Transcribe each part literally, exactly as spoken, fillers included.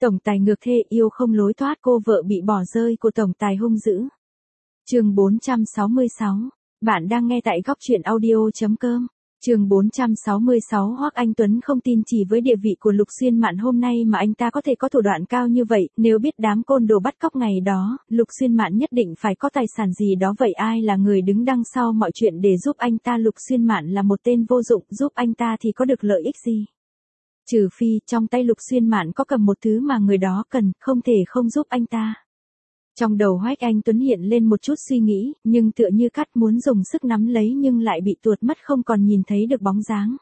Tổng tài ngược thê yêu không lối thoát, cô vợ bị bỏ rơi của tổng tài hung dữ. Chương bốn trăm sáu mươi sáu. Bạn đang nghe tại góc truyện audio chấm com. Chương bốn trăm sáu mươi sáu. Hoắc Anh Tuấn không tin chỉ với địa vị của Lục Xuyên Mạn hôm nay mà anh ta có thể có thủ đoạn cao như vậy, nếu biết đám côn đồ bắt cóc ngày đó, Lục Xuyên Mạn nhất định phải có tài sản gì đó, vậy ai là người đứng đằng sau mọi chuyện để giúp anh ta? Lục Xuyên Mạn là một tên vô dụng, giúp anh ta thì có được lợi ích gì? Trừ phi trong tay Lục Xuyên Mạn có cầm một thứ mà người đó cần, không thể không giúp anh ta. Trong đầu Hoắc Anh Tuấn hiện lên một chút suy nghĩ, nhưng tựa như cắt muốn dùng sức nắm lấy nhưng lại bị tuột mất không còn nhìn thấy được bóng dáng.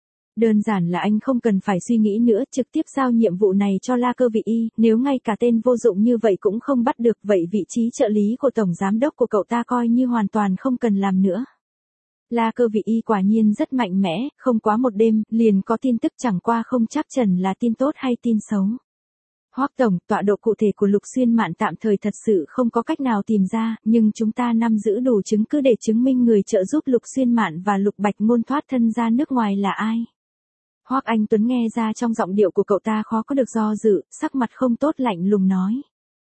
Đơn giản là anh không cần phải suy nghĩ nữa, trực tiếp giao nhiệm vụ này cho La Cơ Vị Y, nếu ngay cả tên vô dụng như vậy cũng không bắt được, vậy vị trí trợ lý của tổng giám đốc của cậu ta coi như hoàn toàn không cần làm nữa. La Cơ Vị Y quả nhiên rất mạnh mẽ, không quá một đêm, liền có tin tức, chẳng qua không chắc chắn là tin tốt hay tin xấu. Hoắc tổng, tọa độ cụ thể của Lục Xuyên Mạn tạm thời thật sự không có cách nào tìm ra, nhưng chúng ta nắm giữ đủ chứng cứ để chứng minh người trợ giúp Lục Xuyên Mạn và Lục Bạch Ngôn thoát thân ra nước ngoài là ai. Hoắc Anh Tuấn nghe ra trong giọng điệu của cậu ta khó có được do dự, sắc mặt không tốt lạnh lùng nói.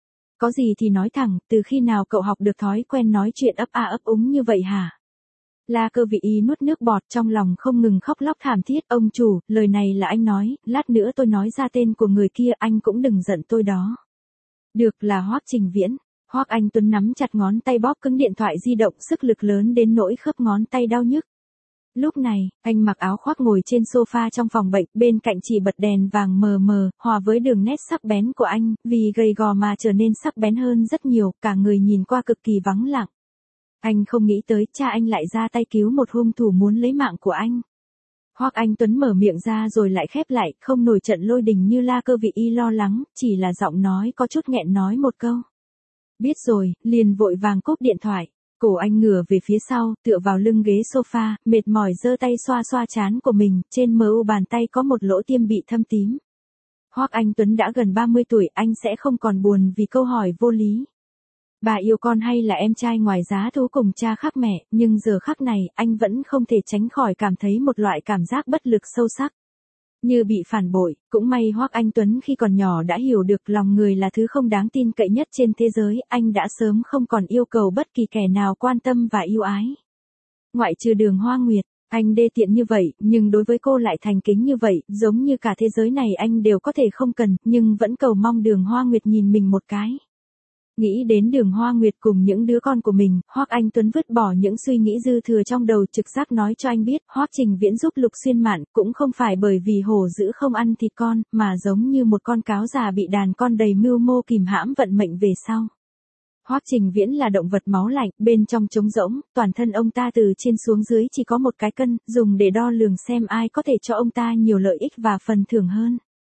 Có gì thì nói thẳng, từ khi nào cậu học được thói quen nói chuyện ấp a ấp úng như vậy hả? La Cơ Vị Y nuốt nước bọt, trong lòng không ngừng khóc lóc thảm thiết. Ông chủ, lời này là anh nói, lát nữa tôi nói ra tên của người kia, anh cũng đừng giận tôi đó. Được, là Hoắc Trình Viễn. Hoắc Anh Tuấn nắm chặt ngón tay bóp cứng điện thoại di động, sức lực lớn đến nỗi khớp ngón tay đau nhức. Lúc này, anh mặc áo khoác ngồi trên sofa trong phòng bệnh, bên cạnh chỉ bật đèn vàng mờ mờ, hòa với đường nét sắc bén của anh, vì gầy gò mà trở nên sắc bén hơn rất nhiều, cả người nhìn qua cực kỳ vắng lặng. Anh không nghĩ tới cha anh lại ra tay cứu một hung thủ muốn lấy mạng của anh. Hoắc Anh Tuấn mở miệng ra rồi lại khép lại, không nổi trận lôi đình như La Cơ Vị Y lo lắng, chỉ là giọng nói có chút nghẹn nói một câu. Biết rồi, liền vội vàng cúp điện thoại. Cổ anh ngửa về phía sau, tựa vào lưng ghế sofa, mệt mỏi giơ tay xoa xoa trán của mình, trên mờ u bàn tay có một lỗ tiêm bị thâm tím. Hoắc Anh Tuấn đã gần ba mươi tuổi, anh sẽ không còn buồn vì câu hỏi vô lý. Bà yêu con hay là em trai ngoài giá thú cùng cha khác mẹ, nhưng giờ khắc này, anh vẫn không thể tránh khỏi cảm thấy một loại cảm giác bất lực sâu sắc. Như bị phản bội, cũng may Hoắc Anh Tuấn khi còn nhỏ đã hiểu được lòng người là thứ không đáng tin cậy nhất trên thế giới, anh đã sớm không còn yêu cầu bất kỳ kẻ nào quan tâm và yêu ái. Ngoại trừ Đường Hoa Nguyệt, anh đê tiện như vậy, nhưng đối với cô lại thành kính như vậy, giống như cả thế giới này anh đều có thể không cần, nhưng vẫn cầu mong Đường Hoa Nguyệt nhìn mình một cái. Nghĩ đến Đường Hoa Nguyệt cùng những đứa con của mình, Hoắc Anh Tuấn vứt bỏ những suy nghĩ dư thừa trong đầu, trực giác nói cho anh biết, Hoắc Trình Viễn giúp Lục Xuyên Mạn cũng không phải bởi vì hổ dữ không ăn thịt con, mà giống như một con cáo già bị đàn con đầy mưu mô kìm hãm vận mệnh về sau. Hoắc Trình Viễn là động vật máu lạnh, bên trong trống rỗng, toàn thân ông ta từ trên xuống dưới chỉ có một cái cân, dùng để đo lường xem ai có thể cho ông ta nhiều lợi ích và phần thưởng hơn.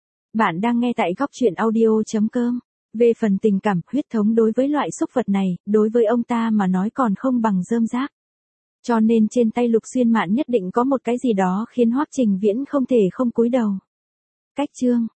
Bạn đang nghe tại góc truyện audio chấm com. Về phần tình cảm, huyết thống đối với loại súc vật này, đối với ông ta mà nói còn không bằng rơm rác. Cho nên trên tay Lục Xuyên Mạn nhất định có một cái gì đó khiến Hoắc Trình Viễn không thể không cúi đầu. Cách chương